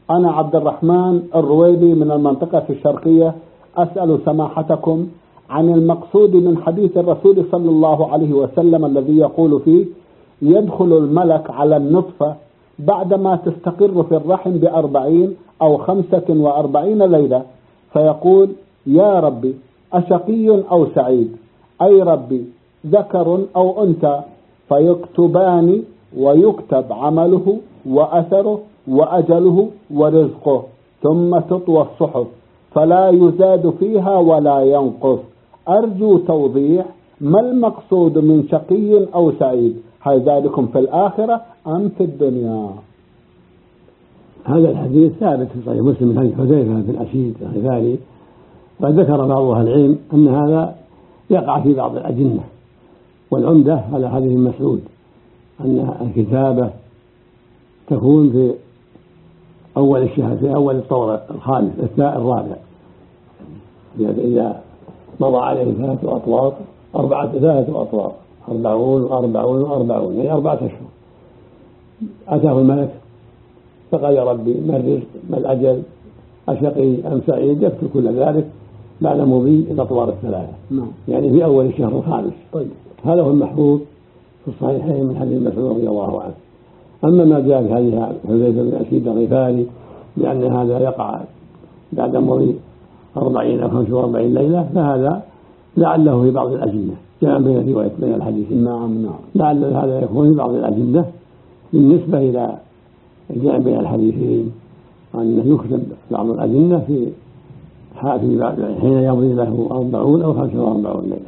أنا عبد الرحمن الرويلي من المنطقة الشرقية، أسأل سماحتكم عن المقصود من حديث الرسول صلى الله عليه وسلم الذي يقول فيه: يدخل الملك على النطفة بعدما تستقر في الرحم ب40 أو 45 ليلة، فيقول: يا ربي أشقي أو سعيد، أي ربي ذكر أو أنثى، فيكتبان ويكتب عمله وأثره وأجله ورزقه، ثم تطوى الصحف فلا يزاد فيها ولا ينقص. أرجو توضيح ما المقصود من شقي أو سعيد؟ هل ذلكم في الآخرة أم في الدنيا؟ هذا الحديث ثابت في صحيح مسلم من حديث حذيفة بن أسيد الغفاري، قد ذكر بعض أهل العلم أن هذا يقع في بعض الأجنة، والعمدة على حديث مسعود أن الكتابة تكون في أول الشهر، في أول الطور الخامس الرابع، إذا مضى عليه 3 أطوار 3 أطوار 40 يعني 4 أشهر، أتاه الملك فقال: يا ربي ما الرزق ما الأجل أشقي أم سعيد؟ يكتب كل ذلك بعد مضي الأطوار الثلاثة، يعني في أول الشهر الخامس. طيب. هذا هو المحفوظ في الصحيحين من حديث مسعود رضي الله عنه. أما ما جاء في حديث حذيفة بن أسيد الغفاري بأن هذا يقع بعد مضي 40 أو 45 ليلة، فهذا لعله في بعض الأجنة، جمع بين الحديثين. نعم. لعل هذا يكون في بعض الأجنة بالنسبة إلى الجمع بين الحديثين، أن يكتب بعض الأجنة في حين يمضي له 40 أو 45 ليلة،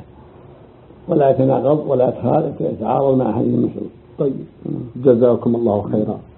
ولا يتناقض ولا يتعارض مع حديث مسعود. طيب، جزاكم الله خيرا.